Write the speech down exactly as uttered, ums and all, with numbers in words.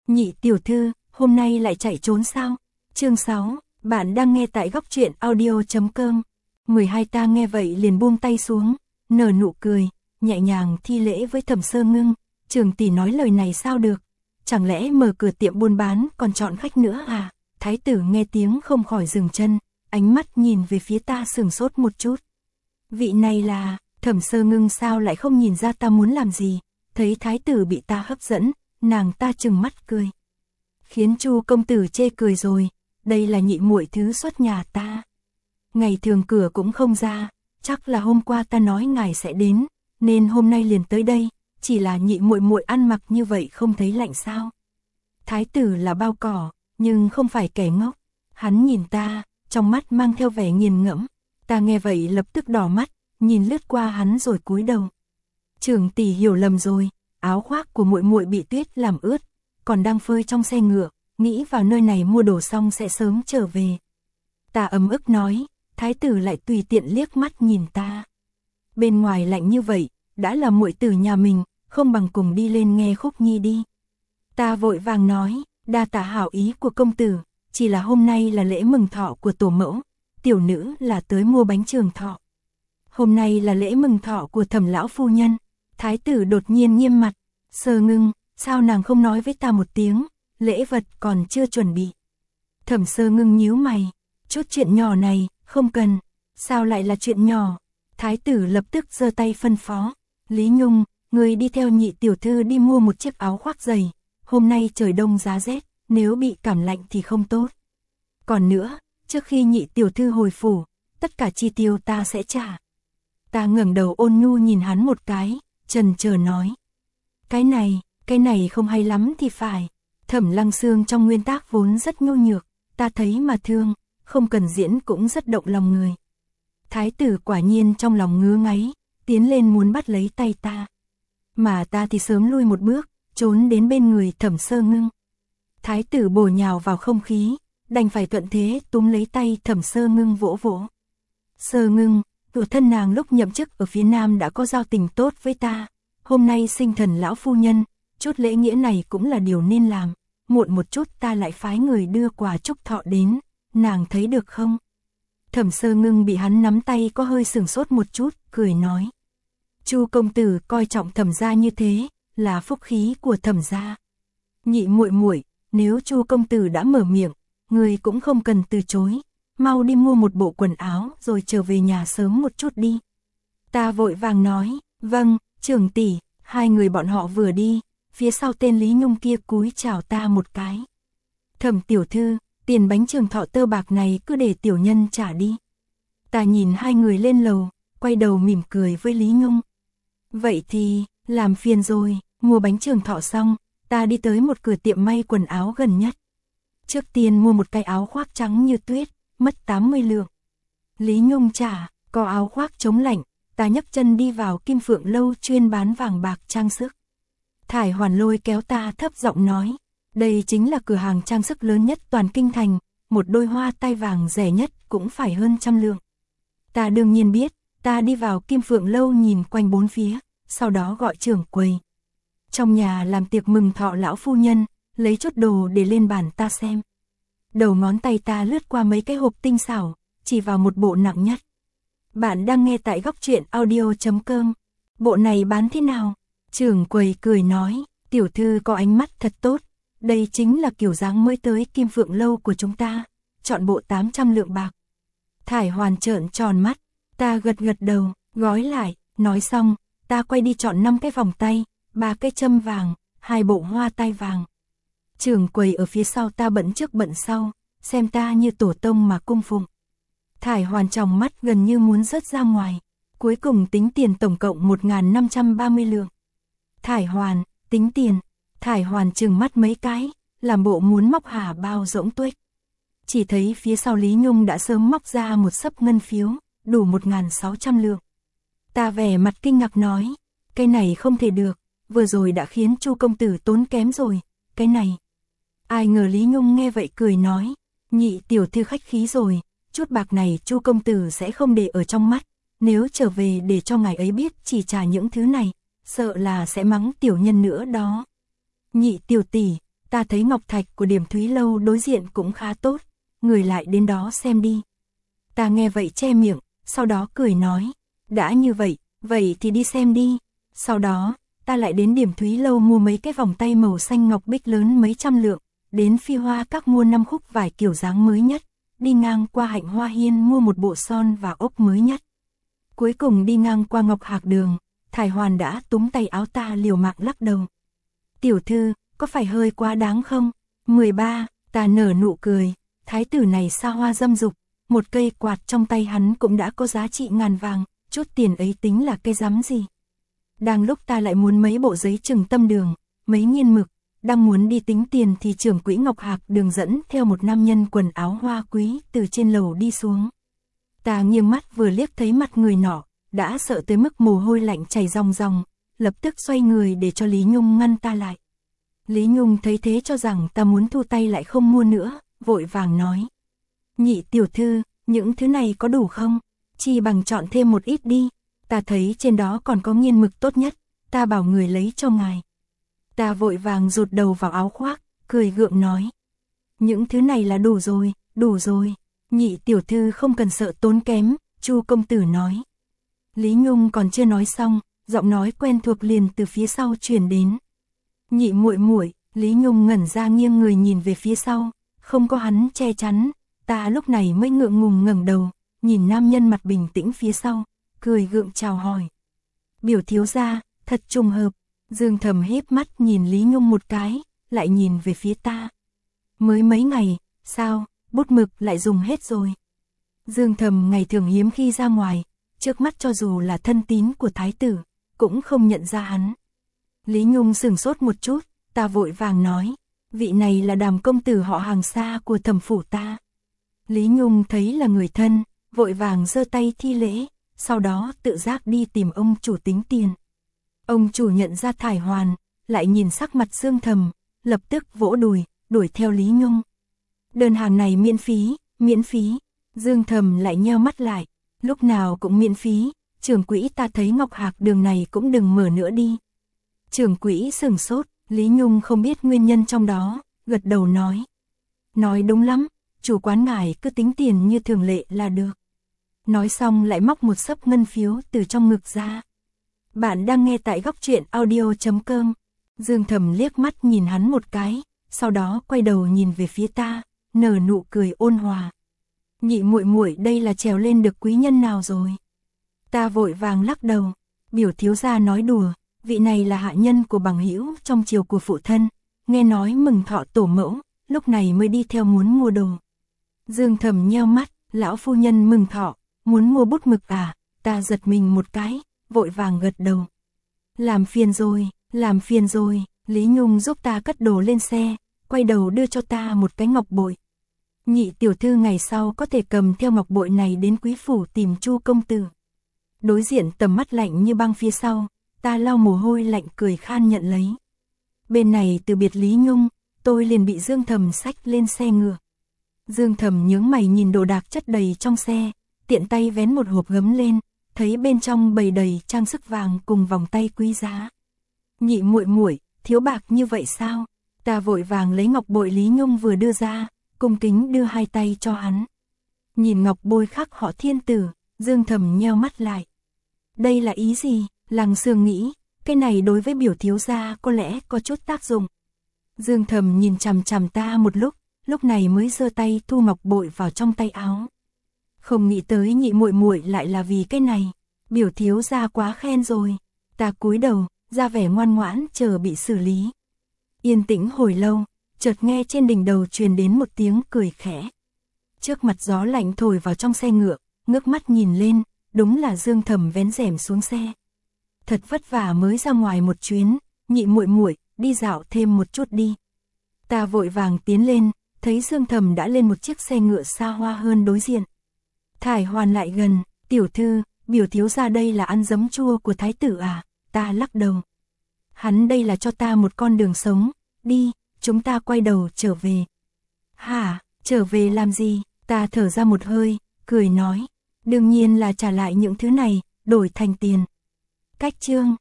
Nhị tiểu thư, hôm nay lại chạy trốn sao? Chương sáu, bạn đang nghe tại góc truyện audio chấm com. mười hai ta nghe vậy liền buông tay xuống, nở nụ cười, nhẹ nhàng thi lễ với Thẩm Sơ Ngưng. Trường tỷ nói lời này sao được? Chẳng lẽ mở cửa tiệm buôn bán còn chọn khách nữa à? Thái tử nghe tiếng không khỏi dừng chân, ánh mắt nhìn về phía ta sừng sốt một chút. Vị này là, Thẩm Sơ Ngưng sao lại không nhìn ra ta muốn làm gì? Thấy thái tử bị ta hấp dẫn, nàng ta trừng mắt cười. Khiến Chu công tử chê cười rồi, đây là nhị muội thứ xuất nhà ta. Ngày thường cửa cũng không ra, chắc là hôm qua ta nói ngài sẽ đến, nên hôm nay liền tới đây, chỉ là nhị muội muội ăn mặc như vậy không thấy lạnh sao? Thái tử là bao cỏ, nhưng không phải kẻ ngốc. Hắn nhìn ta, trong mắt mang theo vẻ nghiền ngẫm. Ta nghe vậy lập tức đỏ mắt, nhìn lướt qua hắn rồi cúi đầu. Trưởng tỷ hiểu lầm rồi, áo khoác của muội muội bị tuyết làm ướt, còn đang phơi trong xe ngựa, nghĩ vào nơi này mua đồ xong sẽ sớm trở về. Ta ấm ức nói, thái tử lại tùy tiện liếc mắt nhìn ta. Bên ngoài lạnh như vậy, đã là muội tử nhà mình, không bằng cùng đi lên nghe khúc nhi đi. Ta vội vàng nói, đa tạ hảo ý của công tử, chỉ là hôm nay là lễ mừng thọ của tổ mẫu, tiểu nữ là tới mua bánh trường thọ. Hôm nay là lễ mừng thọ của Thẩm lão phu nhân. Thái tử đột nhiên nghiêm mặt, Sơ Ngưng, sao nàng không nói với ta một tiếng, lễ vật còn chưa chuẩn bị. Thẩm Sơ Ngưng nhíu mày, chút chuyện nhỏ này, không cần, sao lại là chuyện nhỏ? Thái tử lập tức giơ tay phân phó, Lý Nhung, người đi theo nhị tiểu thư đi mua một chiếc áo khoác dày, hôm nay trời đông giá rét, nếu bị cảm lạnh thì không tốt. Còn nữa, trước khi nhị tiểu thư hồi phủ, tất cả chi tiêu ta sẽ trả. Ta ngẩng đầu ôn nhu nhìn hắn một cái, chần chờ nói. Cái này, cái này không hay lắm thì phải. Thẩm Lăng Xương trong nguyên tác vốn rất nhu nhược, ta thấy mà thương, không cần diễn cũng rất động lòng người. Thái tử quả nhiên trong lòng ngứa ngáy, tiến lên muốn bắt lấy tay ta. Mà ta thì sớm lui một bước, trốn đến bên người Thẩm Sơ Ngưng. Thái tử bổ nhào vào không khí, đành phải thuận thế túm lấy tay Thẩm Sơ Ngưng vỗ vỗ. Sơ Ngưng, tuổi thân nàng lúc nhậm chức ở phía Nam đã có giao tình tốt với ta. Hôm nay sinh thần lão phu nhân, chút lễ nghĩa này cũng là điều nên làm. Muộn một chút ta lại phái người đưa quà chúc thọ đến, nàng thấy được không? Thẩm Sơ Ngưng bị hắn nắm tay có hơi sừng sốt một chút, cười nói. Chu công tử coi trọng Thẩm gia như thế, là phúc khí của Thẩm gia. Nhị muội muội, nếu Chu công tử đã mở miệng, người cũng không cần từ chối. Mau đi mua một bộ quần áo rồi trở về nhà sớm một chút đi. Ta vội vàng nói, vâng, trưởng tỷ. Hai người bọn họ vừa đi, phía sau tên Lý Nhung kia cúi chào ta một cái. Thẩm tiểu thư, tiền bánh trường thọ tơ bạc này cứ để tiểu nhân trả đi. Ta nhìn hai người lên lầu, quay đầu mỉm cười với Lý Nhung. Vậy thì, làm phiền rồi, mua bánh trường thọ xong, ta đi tới một cửa tiệm may quần áo gần nhất. Trước tiên mua một cái áo khoác trắng như tuyết, mất tám mươi lượng. Lý Nhung trả, có áo khoác chống lạnh, ta nhấc chân đi vào Kim Phượng lâu chuyên bán vàng bạc trang sức. Thải Hoàn lôi kéo ta thấp giọng nói, đây chính là cửa hàng trang sức lớn nhất toàn kinh thành, một đôi hoa tai vàng rẻ nhất cũng phải hơn trăm lượng. Ta đương nhiên biết, ta đi vào Kim Phượng lâu nhìn quanh bốn phía, sau đó gọi trưởng quầy. Trong nhà làm tiệc mừng thọ lão phu nhân, lấy chút đồ để lên bàn ta xem. Đầu ngón tay ta lướt qua mấy cái hộp tinh xảo, chỉ vào một bộ nặng nhất. Bạn đang nghe tại góc truyện audio chấm com. Bộ này bán thế nào? Trưởng quầy cười nói, tiểu thư có ánh mắt thật tốt. Đây chính là kiểu dáng mới tới Kim Phượng lâu của chúng ta. Chọn bộ tám trăm lượng bạc. Thải Hoàn trợn tròn mắt. Ta gật gật đầu, gói lại. Nói xong, ta quay đi chọn năm cái vòng tay, ba cái châm vàng, hai bộ hoa tai vàng. Trưởng quầy ở phía sau ta bận trước bận sau, xem ta như tổ tông mà cung phụng. Thải Hoàn trong mắt gần như muốn rớt ra ngoài, cuối cùng tính tiền tổng cộng một nghìn năm trăm ba mươi lượng. Thải Hoàn, tính tiền. Thải Hoàn trừng mắt mấy cái, làm bộ muốn móc hà bao rỗng tuếch. Chỉ thấy phía sau Lý Nhung đã sớm móc ra một xấp ngân phiếu, đủ một nghìn sáu trăm lượng. Ta vẻ mặt kinh ngạc nói, cái này không thể được, vừa rồi đã khiến Chu công tử tốn kém rồi, cái này. Ai ngờ Lý Nhung nghe vậy cười nói, nhị tiểu thư khách khí rồi, chút bạc này Chu công tử sẽ không để ở trong mắt, nếu trở về để cho ngài ấy biết chỉ trả những thứ này, sợ là sẽ mắng tiểu nhân nữa đó. Nhị tiểu tỷ, ta thấy ngọc thạch của Điểm Thúy Lâu đối diện cũng khá tốt, người lại đến đó xem đi. Ta nghe vậy che miệng, sau đó cười nói, đã như vậy, vậy thì đi xem đi. Sau đó, ta lại đến Điểm Thúy Lâu mua mấy cái vòng tay màu xanh ngọc bích lớn mấy trăm lượng, đến Phi Hoa Các mua năm khúc vải kiểu dáng mới nhất, đi ngang qua Hạnh Hoa Hiên mua một bộ son và ốc mới nhất. Cuối cùng đi ngang qua Ngọc Hạc Đường, Thải Hoàn đã túm tay áo ta liều mạng lắc đầu. Tiểu thư, có phải hơi quá đáng không? mười ba, ta nở nụ cười, thái tử này xa hoa dâm dục, một cây quạt trong tay hắn cũng đã có giá trị ngàn vàng, chút tiền ấy tính là cái rắm gì. Đang lúc ta lại muốn mấy bộ giấy trừng tâm đường, mấy nghiên mực, đang muốn đi tính tiền thì trưởng quỹ Ngọc Hạc Đường dẫn theo một nam nhân quần áo hoa quý từ trên lầu đi xuống. Ta nghiêng mắt vừa liếc thấy mặt người nọ, đã sợ tới mức mồ hôi lạnh chảy ròng ròng, lập tức xoay người để cho Lý Nhung ngăn ta lại. Lý Nhung thấy thế cho rằng ta muốn thu tay lại không mua nữa, vội vàng nói. Nhị tiểu thư, những thứ này có đủ không? Chi bằng chọn thêm một ít đi, ta thấy trên đó còn có nghiên mực tốt nhất, ta bảo người lấy cho ngài. Ta vội vàng rụt đầu vào áo khoác, cười gượng nói. Những thứ này là đủ rồi, đủ rồi, nhị tiểu thư không cần sợ tốn kém, Chu công tử nói. Lý Nhung còn chưa nói xong, giọng nói quen thuộc liền từ phía sau truyền đến. Nhị muội muội, Lý Nhung ngẩn ra nghiêng người nhìn về phía sau, không có hắn che chắn, ta lúc này mới ngượng ngùng ngẩng đầu, nhìn nam nhân mặt bình tĩnh phía sau, cười gượng chào hỏi. Biểu thiếu gia, thật trùng hợp. Dương Thầm híp mắt nhìn Lý Nhung một cái, lại nhìn về phía ta. Mới mấy ngày, sao, bút mực lại dùng hết rồi. Dương Thầm ngày thường hiếm khi ra ngoài, trước mắt cho dù là thân tín của thái tử, cũng không nhận ra hắn. Lý Nhung sửng sốt một chút, ta vội vàng nói, vị này là Đàm công tử họ hàng xa của Thẩm phủ ta. Lý Nhung thấy là người thân, vội vàng giơ tay thi lễ, sau đó tự giác đi tìm ông chủ tính tiền. Ông chủ nhận ra Thải Hoàn, lại nhìn sắc mặt Dương Thầm, lập tức vỗ đùi, đuổi theo Lý Nhung. Đơn hàng này miễn phí, miễn phí. Dương Thầm lại nheo mắt lại, lúc nào cũng miễn phí, trưởng quỹ ta thấy Ngọc Hạc Đường này cũng đừng mở nữa đi. Trưởng quỹ sửng sốt, Lý Nhung không biết nguyên nhân trong đó, gật đầu nói. Nói đúng lắm, chủ quán ngài cứ tính tiền như thường lệ là được. Nói xong lại móc một xấp ngân phiếu từ trong ngực ra. Bạn đang nghe tại góc truyện audio chấm com. Dương Thầm liếc mắt nhìn hắn một cái, sau đó quay đầu nhìn về phía ta, nở nụ cười ôn hòa. Nhị muội muội đây là trèo lên được quý nhân nào rồi? Ta vội vàng lắc đầu, biểu thiếu gia nói đùa, vị này là hạ nhân của bằng hữu trong triều của phụ thân, nghe nói mừng thọ tổ mẫu, lúc này mới đi theo muốn mua đồ. Dương Thầm nheo mắt, lão phu nhân mừng thọ, muốn mua bút mực à? Ta giật mình một cái, vội vàng gật đầu. Làm phiền rồi, làm phiền rồi, Lý Nhung giúp ta cất đồ lên xe, quay đầu đưa cho ta một cái ngọc bội. Nhị tiểu thư ngày sau có thể cầm theo ngọc bội này đến quý phủ tìm Chu công tử. Đối diện tầm mắt lạnh như băng phía sau, ta lau mồ hôi lạnh cười khan nhận lấy. Bên này từ biệt Lý Nhung, tôi liền bị Dương Thầm xách lên xe ngựa. Dương Thầm nhướng mày nhìn đồ đạc chất đầy trong xe, tiện tay vén một hộp gấm lên, thấy bên trong bày đầy trang sức vàng cùng vòng tay quý giá. Nhị muội muội, thiếu bạc như vậy sao? Ta vội vàng lấy ngọc bội Lý Nhung vừa đưa ra, cung kính đưa hai tay cho hắn. Nhìn ngọc bôi khắc họ Thiên tử, Dương Thầm nheo mắt lại. Đây là ý gì? Lăng Sương nghĩ, cái này đối với biểu thiếu gia có lẽ có chút tác dụng. Dương Thầm nhìn chằm chằm ta một lúc, lúc này mới giơ tay thu ngọc bội vào trong tay áo. Không nghĩ tới nhị muội muội lại là vì cái này, biểu thiếu gia quá khen rồi. Ta cúi đầu, ra vẻ ngoan ngoãn chờ bị xử lý. Yên tĩnh hồi lâu, chợt nghe trên đỉnh đầu truyền đến một tiếng cười khẽ. Trước mặt gió lạnh thổi vào trong xe ngựa, ngước mắt nhìn lên, đúng là Dương Thầm vén rèm xuống xe. Thật vất vả mới ra ngoài một chuyến, nhị muội muội, đi dạo thêm một chút đi. Ta vội vàng tiến lên, thấy Dương Thầm đã lên một chiếc xe ngựa xa hoa hơn đối diện. Thải Hoàn lại gần, tiểu thư, biểu thiếu gia đây là ăn giấm chua của thái tử à? Ta lắc đầu. Hắn đây là cho ta một con đường sống, đi, chúng ta quay đầu trở về. Hả, trở về làm gì? Ta thở ra một hơi, cười nói. Đương nhiên là trả lại những thứ này, đổi thành tiền. Cách chương.